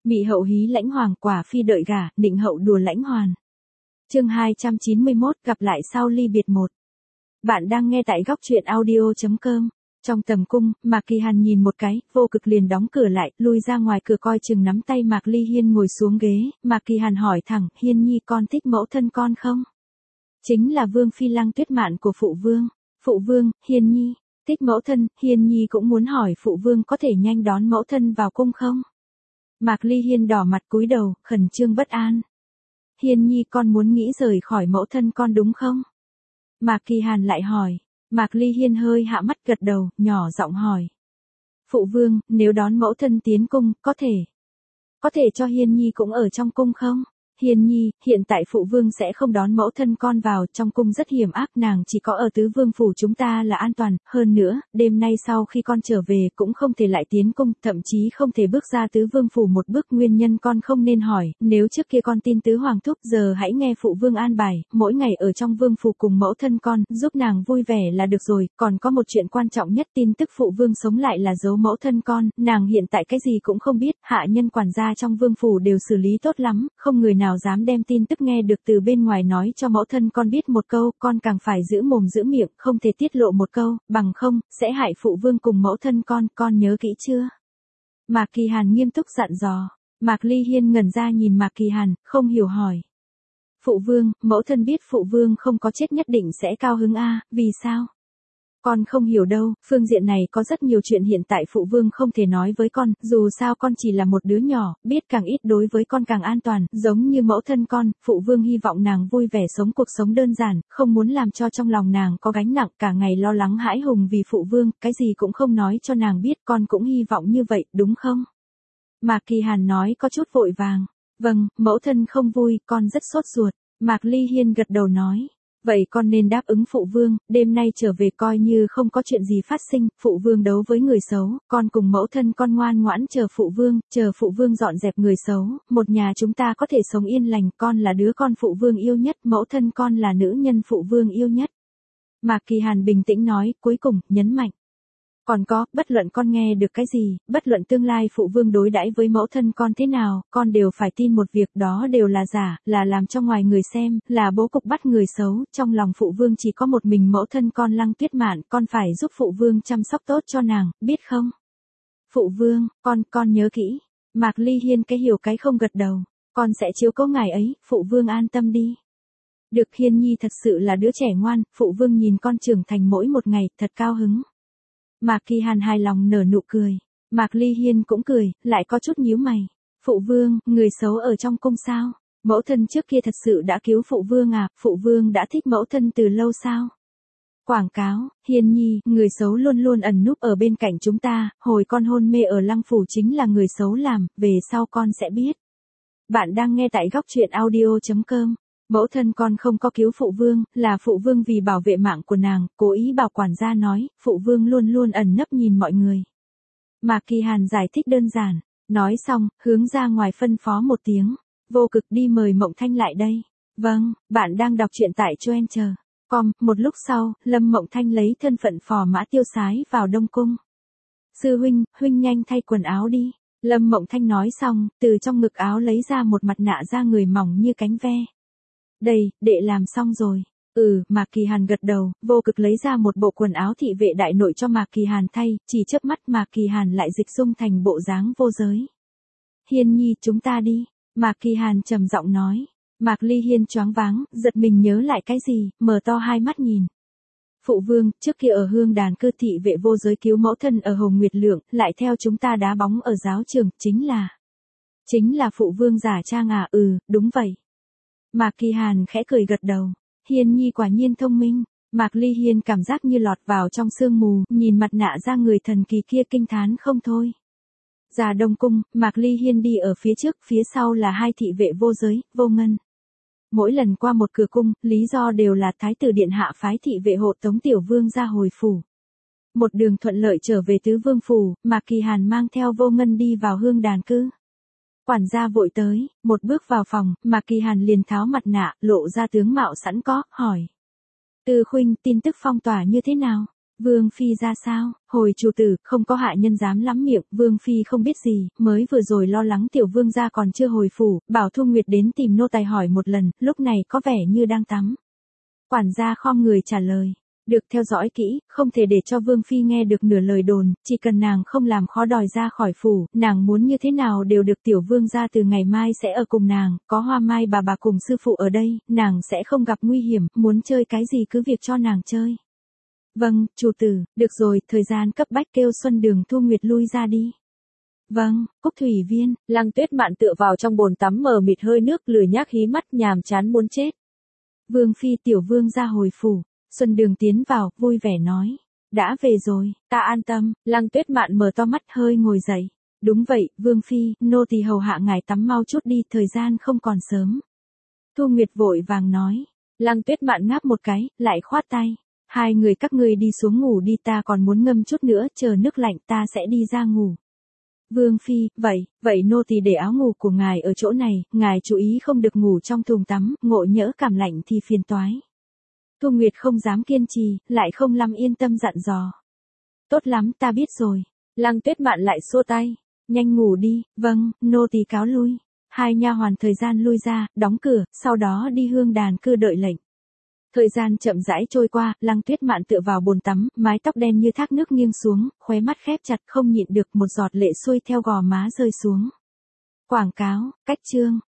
Mị hậu hí lãnh hoàng, quả phi đợi gả, định hậu đùa lãnh hoàn. Chương 291, gặp lại sau ly biệt 1. Bạn đang nghe tại góc truyện audio.com. Trong tầm cung, Mạc Kỳ Hàn nhìn một cái, vô cực liền đóng cửa lại, lui ra ngoài cửa coi chừng nắm tay Mạc Ly Hiên ngồi xuống ghế. Mạc Kỳ Hàn hỏi thẳng, Hiên nhi con thích mẫu thân con không? Chính là Vương Phi Lăng Tuyết Mạn của phụ vương. Phụ vương, Hiên nhi, thích mẫu thân. Hiên nhi cũng muốn hỏi phụ vương có thể nhanh đón mẫu thân vào cung không? Mạc Ly Hiên đỏ mặt cúi đầu, khẩn trương bất an. Hiên nhi con muốn nghĩ rời khỏi mẫu thân con đúng không? Mạc Kỳ Hàn lại hỏi. Mạc Ly Hiên hơi hạ mắt gật đầu, nhỏ giọng hỏi. Phụ vương, nếu đón mẫu thân tiến cung, có thể cho Hiên nhi cũng ở trong cung không? Hiên nhi, hiện tại phụ vương sẽ không đón mẫu thân con vào, trong cung rất hiểm ác, nàng chỉ có ở tứ vương phủ chúng ta là an toàn, hơn nữa, đêm nay sau khi con trở về cũng không thể lại tiến cung, thậm chí không thể bước ra tứ vương phủ một bước, nguyên nhân con không nên hỏi, nếu trước kia con tin tứ hoàng thúc, giờ hãy nghe phụ vương an bài, mỗi ngày ở trong vương phủ cùng mẫu thân con, giúp nàng vui vẻ là được rồi, còn có một chuyện quan trọng nhất, tin tức phụ vương sống lại là giấu mẫu thân con, nàng hiện tại cái gì cũng không biết, hạ nhân quản gia trong vương phủ đều xử lý tốt lắm, không người nào dám đem tin tức nghe được từ bên ngoài nói cho mẫu thân con biết một câu, con càng phải giữ mồm giữ miệng, không thể tiết lộ một câu, bằng không, sẽ hại phụ vương cùng mẫu thân con nhớ kỹ chưa? Mạc Kỳ Hàn nghiêm túc dặn dò. Mạc Ly Hiên ngẩn ra nhìn Mạc Kỳ Hàn, không hiểu hỏi. Phụ vương, mẫu thân biết phụ vương không có chết nhất định sẽ cao hứng a, vì sao? Con không hiểu đâu, phương diện này có rất nhiều chuyện hiện tại phụ vương không thể nói với con, dù sao con chỉ là một đứa nhỏ, biết càng ít đối với con càng an toàn, giống như mẫu thân con, phụ vương hy vọng nàng vui vẻ sống cuộc sống đơn giản, không muốn làm cho trong lòng nàng có gánh nặng, cả ngày lo lắng hãi hùng vì phụ vương, cái gì cũng không nói cho nàng biết, con cũng hy vọng như vậy, đúng không? Mạc Kỳ Hàn nói có chút vội vàng. Vâng, mẫu thân không vui, con rất sốt ruột. Mạc Ly Hiên gật đầu nói. Vậy con nên đáp ứng phụ vương, đêm nay trở về coi như không có chuyện gì phát sinh, phụ vương đấu với người xấu, con cùng mẫu thân con ngoan ngoãn chờ phụ vương dọn dẹp người xấu, một nhà chúng ta có thể sống yên lành, con là đứa con phụ vương yêu nhất, mẫu thân con là nữ nhân phụ vương yêu nhất. Mạc Kỳ Hàn bình tĩnh nói, cuối cùng, nhấn mạnh. Còn có, bất luận con nghe được cái gì, bất luận tương lai phụ vương đối đãi với mẫu thân con thế nào, con đều phải tin một việc, đó đều là giả, là làm cho ngoài người xem, là bố cục bắt người xấu, trong lòng phụ vương chỉ có một mình mẫu thân con Lăng Tuyết Mạn, con phải giúp phụ vương chăm sóc tốt cho nàng, biết không? Phụ vương, con nhớ kỹ. Mạc Ly Hiên cái hiểu cái không gật đầu, con sẽ chiếu cố ngài ấy, phụ vương an tâm đi. Được, Hiên nhi thật sự là đứa trẻ ngoan, phụ vương nhìn con trưởng thành mỗi một ngày, thật cao hứng. Mạc Kỳ Hàn hài lòng nở nụ cười. Mạc Ly Hiên cũng cười, lại có chút nhíu mày. Phụ vương, người xấu ở trong cung sao? Mẫu thân trước kia thật sự đã cứu phụ vương à? Phụ vương đã thích mẫu thân từ lâu sao? Quảng cáo, Hiên nhi, người xấu luôn luôn ẩn núp ở bên cạnh chúng ta, hồi con hôn mê ở Lăng phủ chính là người xấu làm, về sau con sẽ biết. Bạn đang nghe tại góc truyện audio.com. Mẫu thân con không có cứu phụ vương, là phụ vương vì bảo vệ mạng của nàng, cố ý bảo quản gia nói, phụ vương luôn luôn ẩn nấp nhìn mọi người. Mạc Kỳ Hàn giải thích đơn giản, nói xong, hướng ra ngoài phân phó một tiếng, vô cực đi mời Mộng Thanh lại đây. Vâng, bạn đang đọc truyện tại Choenter.com, một lúc sau, Lâm Mộng Thanh lấy thân phận phò mã tiêu sái vào Đông Cung. Sư huynh, huynh nhanh thay quần áo đi. Lâm Mộng Thanh nói xong, từ trong ngực áo lấy ra một mặt nạ da người mỏng như cánh ve. Đây, đệ làm xong rồi. Mạc Kỳ Hàn gật đầu, vô cực lấy ra một bộ quần áo thị vệ đại nội cho Mạc Kỳ Hàn thay, chỉ chớp mắt Mạc Kỳ Hàn lại dịch dung thành bộ dáng vô giới. Hiên nhi, chúng ta đi. Mạc Kỳ Hàn trầm giọng nói. Mạc Ly Hiên choáng váng, giật mình nhớ lại cái gì, mở to hai mắt nhìn. Phụ vương, trước kia ở Hương Đàn Cư thị vệ vô giới cứu mẫu thân ở Hồng Nguyệt Lượng, lại theo chúng ta đá bóng ở giáo trường, chính là phụ vương giả trang à? Đúng vậy. Mạc Kỳ Hàn khẽ cười gật đầu. Hiên nhi quả nhiên thông minh. Mạc Ly Hiên cảm giác như lọt vào trong sương mù, nhìn mặt nạ da người thần kỳ kia kinh thán không thôi. Ra Đông Cung, Mạc Ly Hiên đi ở phía trước, phía sau là hai thị vệ vô giới, vô ngân. Mỗi lần qua một cửa cung, lý do đều là thái tử điện hạ phái thị vệ hộ tống tiểu vương ra hồi phủ. Một đường thuận lợi trở về tứ vương phủ, Mạc Kỳ Hàn mang theo vô ngân đi vào Hương Đàn Cư. Quản gia vội tới, một bước vào phòng, Mạc Kỳ Hàn liền tháo mặt nạ, lộ ra tướng mạo sẵn có, hỏi. Từ khuynh, tin tức phong tỏa như thế nào? Vương Phi ra sao? Hồi chủ tử, không có hạ nhân dám lắm miệng, Vương Phi không biết gì, mới vừa rồi lo lắng tiểu vương gia còn chưa hồi phủ, bảo Thu Nguyệt đến tìm nô tài hỏi một lần, lúc này có vẻ như đang tắm. Quản gia khom người trả lời. Được theo dõi kỹ, không thể để cho Vương Phi nghe được nửa lời đồn, chỉ cần nàng không làm khó đòi ra khỏi phủ, nàng muốn như thế nào đều được tiểu vương gia từ ngày mai sẽ ở cùng nàng, có Hoa Mai bà cùng sư phụ ở đây, nàng sẽ không gặp nguy hiểm, muốn chơi cái gì cứ việc cho nàng chơi. Vâng, chủ tử, được rồi, thời gian cấp bách kêu Xuân Đường Thu Nguyệt lui ra đi. Vâng, Cúc Thủy Viên, Lăng Tuyết Mạn tựa vào trong bồn tắm mờ mịt hơi nước lười nhác hí mắt nhàm chán muốn chết. Vương Phi tiểu vương ra hồi phủ, Xuân Đường tiến vào, vui vẻ nói. Đã về rồi, ta an tâm, Lăng Tuyết Mạn mở to mắt hơi ngồi dậy. Đúng vậy, Vương Phi, nô tỳ hầu hạ ngài tắm mau chút đi, thời gian không còn sớm. Thu Nguyệt vội vàng nói. Lăng Tuyết Mạn ngáp một cái, lại khoát tay. Hai người các ngươi đi xuống ngủ đi, ta còn muốn ngâm chút nữa, chờ nước lạnh ta sẽ đi ra ngủ. Vương Phi, vậy nô tỳ để áo ngủ của ngài ở chỗ này, ngài chú ý không được ngủ trong thùng tắm, ngộ nhỡ cảm lạnh thì phiền toái. Thu Nguyệt không dám kiên trì, lại không lắm yên tâm dặn dò. Tốt lắm, ta biết rồi. Lăng Tuyết Mạn lại xua tay. Nhanh ngủ đi, vâng, nô tỳ cáo lui. Hai nha hoàn thời gian lui ra, đóng cửa, sau đó đi hương đàn cư đợi lệnh. Thời gian chậm rãi trôi qua, Lăng Tuyết Mạn tựa vào bồn tắm, mái tóc đen như thác nước nghiêng xuống, khóe mắt khép chặt không nhịn được một giọt lệ xuôi theo gò má rơi xuống. Quảng cáo, cách chương.